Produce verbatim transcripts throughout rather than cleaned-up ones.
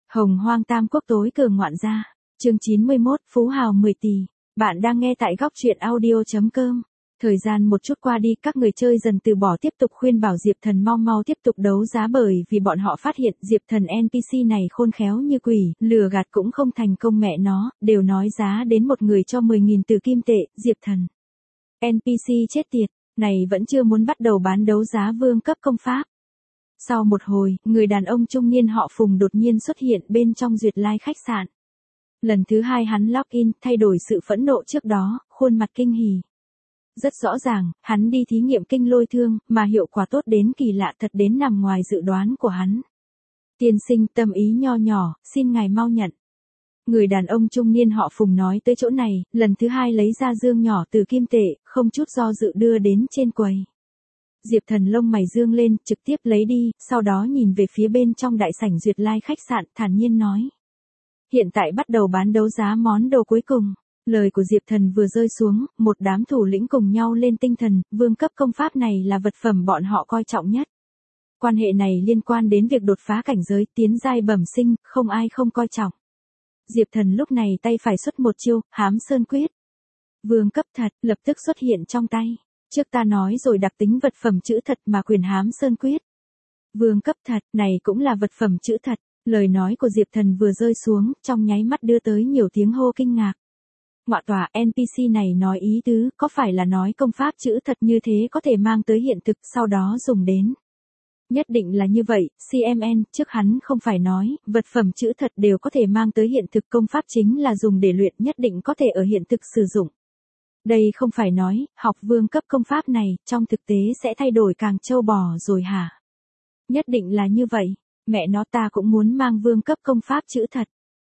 Hồng Hoang Tam Quốc tối cường ngoạn gia, chương chín mươi mốt, Phú Hào mười tỷ. Bạn đang nghe tại góc truyện audio.com. Thời gian một chút qua đi, các người chơi dần từ bỏ tiếp tục khuyên bảo Diệp Thần mau mau tiếp tục đấu giá, bởi vì bọn họ phát hiện Diệp Thần en pê xê này khôn khéo như quỷ, lừa gạt cũng không thành công mẹ nó, đều nói giá đến một người cho mười nghìn từ kim tệ. Diệp Thần en pê xê chết tiệt, này vẫn chưa muốn bắt đầu bán đấu giá vương cấp công pháp. Sau một hồi, người đàn ông trung niên họ Phùng đột nhiên xuất hiện bên trong Duyệt Lai khách sạn. Lần thứ hai hắn login, thay đổi sự phẫn nộ trước đó, khuôn mặt kinh hỉ. Rất rõ ràng, hắn đi thí nghiệm kinh lôi thương, mà hiệu quả tốt đến kỳ lạ, thật đến nằm ngoài dự đoán của hắn. Tiên sinh, tâm ý nho nhỏ, xin ngài mau nhận. Người đàn ông trung niên họ Phùng nói tới chỗ này, lần thứ hai lấy ra dương nhỏ từ kim tệ, không chút do dự đưa đến trên quầy. Diệp Thần lông mày dương lên, trực tiếp lấy đi, sau đó nhìn về phía bên trong đại sảnh Duyệt Lai khách sạn, thản nhiên nói. Hiện tại bắt đầu bán đấu giá món đồ cuối cùng. Lời của Diệp Thần vừa rơi xuống, một đám thủ lĩnh cùng nhau lên tinh thần, vương cấp công pháp này là vật phẩm bọn họ coi trọng nhất. Quan hệ này liên quan đến việc đột phá cảnh giới, tiến giai bẩm sinh, không ai không coi trọng. Diệp Thần lúc này tay phải xuất một chiêu, Hám Sơn Quyết. Vương cấp thật, lập tức xuất hiện trong tay. Trước ta nói rồi, đặc tính vật phẩm chữ thật mà quyền Hám Sơn Quyết. Vương cấp thật, này cũng là vật phẩm chữ thật. Lời nói của Diệp Thần vừa rơi xuống, trong nháy mắt đưa tới nhiều tiếng hô kinh ngạc. Ngọa tòa, en pê xê này nói ý tứ, có phải là nói công pháp chữ thật như thế có thể mang tới hiện thực, sau đó dùng đến. Nhất định là như vậy, xê em en, trước hắn không phải nói, vật phẩm chữ thật đều có thể mang tới hiện thực, công pháp chính là dùng để luyện, nhất định có thể ở hiện thực sử dụng. Đây không phải nói, học vương cấp công pháp này, trong thực tế sẽ thay đổi càng trâu bò rồi hả? Nhất định là như vậy, mẹ nó ta cũng muốn mang vương cấp công pháp chữ thật.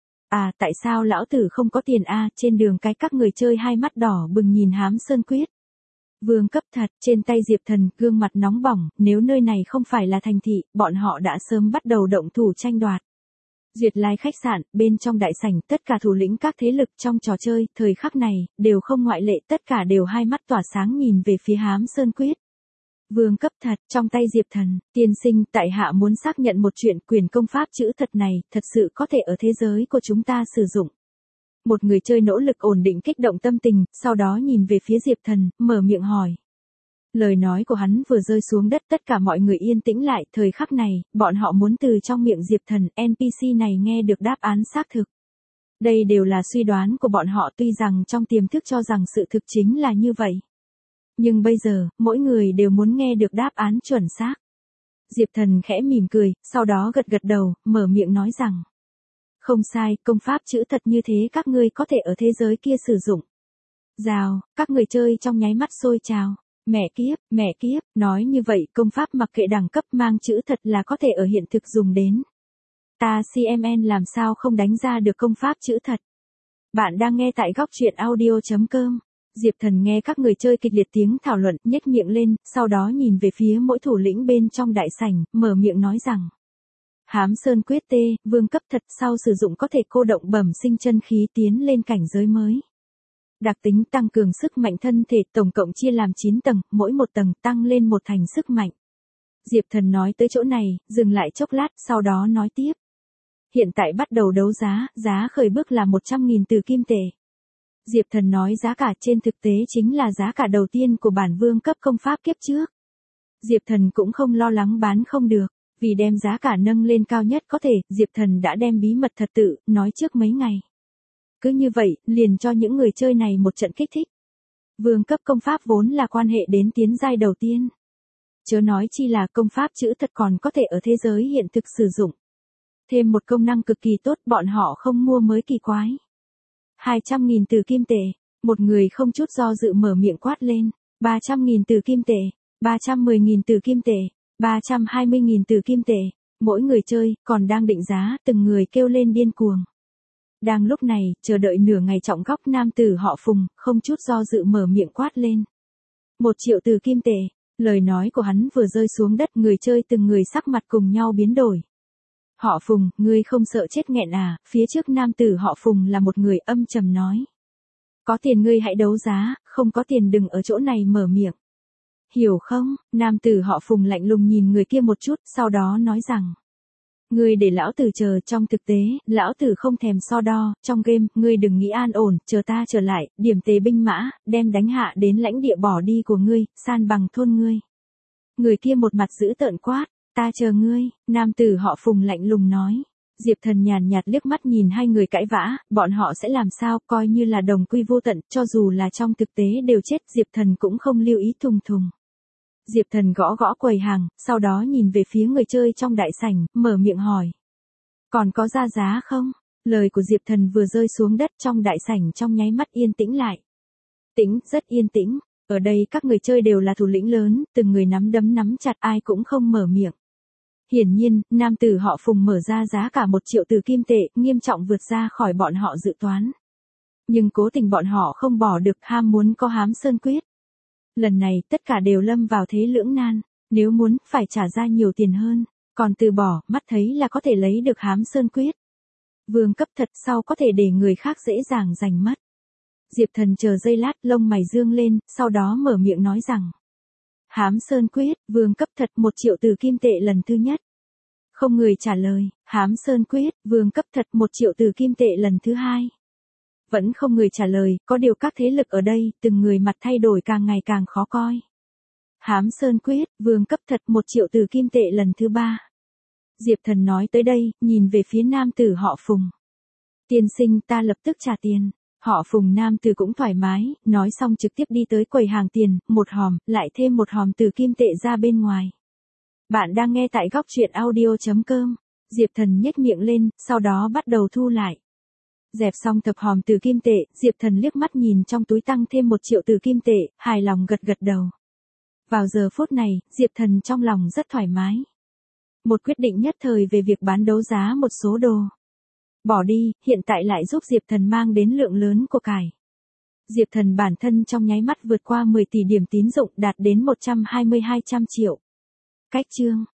À, tại sao lão tử không có tiền a? Trên đường cái các người chơi hai mắt đỏ bừng nhìn Hám Sơn Quyết. Vương cấp thật, trên tay Diệp Thần, gương mặt nóng bỏng, nếu nơi này không phải là thành thị, bọn họ đã sớm bắt đầu động thủ tranh đoạt. Duyệt Lai khách sạn, bên trong đại sảnh, tất cả thủ lĩnh các thế lực trong trò chơi, thời khắc này, đều không ngoại lệ, tất cả đều hai mắt tỏa sáng nhìn về phía Hám Sơn Quyết. Vương cấp thật, trong tay Diệp Thần, tiên sinh, tại hạ muốn xác nhận một chuyện, quyền công pháp chữ thật này, thật sự có thể ở thế giới của chúng ta sử dụng. Một người chơi nỗ lực ổn định kích động tâm tình, sau đó nhìn về phía Diệp Thần, mở miệng hỏi. Lời nói của hắn vừa rơi xuống đất, tất cả mọi người yên tĩnh lại, thời khắc này, bọn họ muốn từ trong miệng Diệp Thần, en pê xê này nghe được đáp án xác thực. Đây đều là suy đoán của bọn họ, tuy rằng trong tiềm thức cho rằng sự thực chính là như vậy. Nhưng bây giờ, mỗi người đều muốn nghe được đáp án chuẩn xác. Diệp Thần khẽ mỉm cười, sau đó gật gật đầu, mở miệng nói rằng. Không sai, công pháp chữ thật như thế các ngươi có thể ở thế giới kia sử dụng. Rào, các người chơi trong nháy mắt sôi trào. Mẹ kiếp, mẹ kiếp, nói như vậy công pháp mặc kệ đẳng cấp mang chữ thật là có thể ở hiện thực dùng đến. Ta xê em en làm sao không đánh ra được công pháp chữ thật. Bạn đang nghe tại góc truyện audio.com. Diệp Thần nghe các người chơi kịch liệt tiếng thảo luận, nhếch miệng lên, sau đó nhìn về phía mỗi thủ lĩnh bên trong đại sảnh, mở miệng nói rằng. Hám Sơn Quyết T, vương cấp thật, sau sử dụng có thể cô động bẩm sinh chân khí tiến lên cảnh giới mới. Đặc tính tăng cường sức mạnh thân thể, tổng cộng chia làm chín tầng, mỗi một tầng tăng lên một thành sức mạnh. Diệp Thần nói tới chỗ này, dừng lại chốc lát, sau đó nói tiếp. Hiện tại bắt đầu đấu giá, giá khởi bước là một trăm nghìn từ kim tệ. Diệp Thần nói giá cả trên thực tế chính là giá cả đầu tiên của bản vương cấp công pháp kiếp trước. Diệp Thần cũng không lo lắng bán không được, vì đem giá cả nâng lên cao nhất có thể, Diệp Thần đã đem bí mật thật tự, nói trước mấy ngày. Cứ như vậy, liền cho những người chơi này một trận kích thích. Vương cấp công pháp vốn là quan hệ đến tiến giai đầu tiên. Chớ nói chi là công pháp chữ thật còn có thể ở thế giới hiện thực sử dụng. Thêm một công năng cực kỳ tốt, bọn họ không mua mới kỳ quái. hai trăm nghìn từ kim tệ, một người không chút do dự mở miệng quát lên. ba trăm nghìn từ kim tệ, ba trăm mười nghìn từ kim tệ, ba trăm hai mươi nghìn từ kim tệ. Mỗi người chơi, còn đang định giá, từng người kêu lên điên cuồng. Đang lúc này, chờ đợi nửa ngày trọng góc nam tử họ Phùng, không chút do dự mở miệng quát lên. Một triệu từ kim tệ, lời nói của hắn vừa rơi xuống đất, người chơi từng người sắc mặt cùng nhau biến đổi. Họ Phùng, ngươi không sợ chết nghẹn à? Phía trước nam tử họ Phùng là một người âm trầm nói. Có tiền ngươi hãy đấu giá, không có tiền đừng ở chỗ này mở miệng. Hiểu không? Nam tử họ Phùng lạnh lùng nhìn người kia một chút, sau đó nói rằng. Ngươi để lão tử chờ, trong thực tế, lão tử không thèm so đo, trong game, ngươi đừng nghĩ an ổn, chờ ta trở lại, điểm tế binh mã, đem đánh hạ đến lãnh địa bỏ đi của ngươi, san bằng thôn ngươi. Người kia một mặt dữ tợn quát, ta chờ ngươi, nam tử họ Phùng lạnh lùng nói. Diệp Thần nhàn nhạt liếc mắt nhìn hai người cãi vã, bọn họ sẽ làm sao, coi như là đồng quy vô tận, cho dù là trong thực tế đều chết, Diệp Thần cũng không lưu ý thùng thùng. Diệp Thần gõ gõ quầy hàng, sau đó nhìn về phía người chơi trong đại sảnh, mở miệng hỏi. Còn có ra giá không? Lời của Diệp Thần vừa rơi xuống đất, trong đại sảnh trong nháy mắt yên tĩnh lại. Tĩnh, rất yên tĩnh. Ở đây các người chơi đều là thủ lĩnh lớn, từng người nắm đấm nắm chặt, ai cũng không mở miệng. Hiển nhiên, nam tử họ Phùng mở ra giá cả một triệu từ kim tệ, nghiêm trọng vượt ra khỏi bọn họ dự toán. Nhưng cố tình bọn họ không bỏ được, ham muốn có Hám Sơn Quyết. Lần này, tất cả đều lâm vào thế lưỡng nan, nếu muốn, phải trả ra nhiều tiền hơn, còn từ bỏ, mắt thấy là có thể lấy được Hám Sơn Quyết. Vương cấp thật, sau có thể để người khác dễ dàng giành mất. Diệp Thần chờ giây lát, lông mày dương lên, sau đó mở miệng nói rằng. Hám Sơn Quyết, vương cấp thật, một triệu từ kim tệ lần thứ nhất. Không người trả lời, Hám Sơn Quyết, vương cấp thật, một triệu từ kim tệ lần thứ hai. Vẫn không người trả lời, có điều các thế lực ở đây, từng người mặt thay đổi càng ngày càng khó coi. Hám Sơn Quyết, vương cấp thật, một triệu từ kim tệ lần thứ ba. Diệp Thần nói tới đây, nhìn về phía nam tử họ Phùng. Tiên sinh, ta lập tức trả tiền. Họ Phùng nam tử cũng thoải mái, nói xong trực tiếp đi tới quầy hàng tiền, một hòm, lại thêm một hòm từ kim tệ ra bên ngoài. Bạn đang nghe tại góc truyện audio chấm com. Diệp Thần nhếch miệng lên, sau đó bắt đầu thu lại. Dẹp xong tập hòm từ kim tệ, Diệp Thần liếc mắt nhìn trong túi tăng thêm một triệu từ kim tệ, hài lòng gật gật đầu. Vào giờ phút này, Diệp Thần trong lòng rất thoải mái. Một quyết định nhất thời về việc bán đấu giá một số đồ. Bỏ đi, hiện tại lại giúp Diệp Thần mang đến lượng lớn của cải. Diệp Thần bản thân trong nháy mắt vượt qua mười tỷ điểm tín dụng, đạt đến một trăm hai mươi hai trăm triệu. Cách chương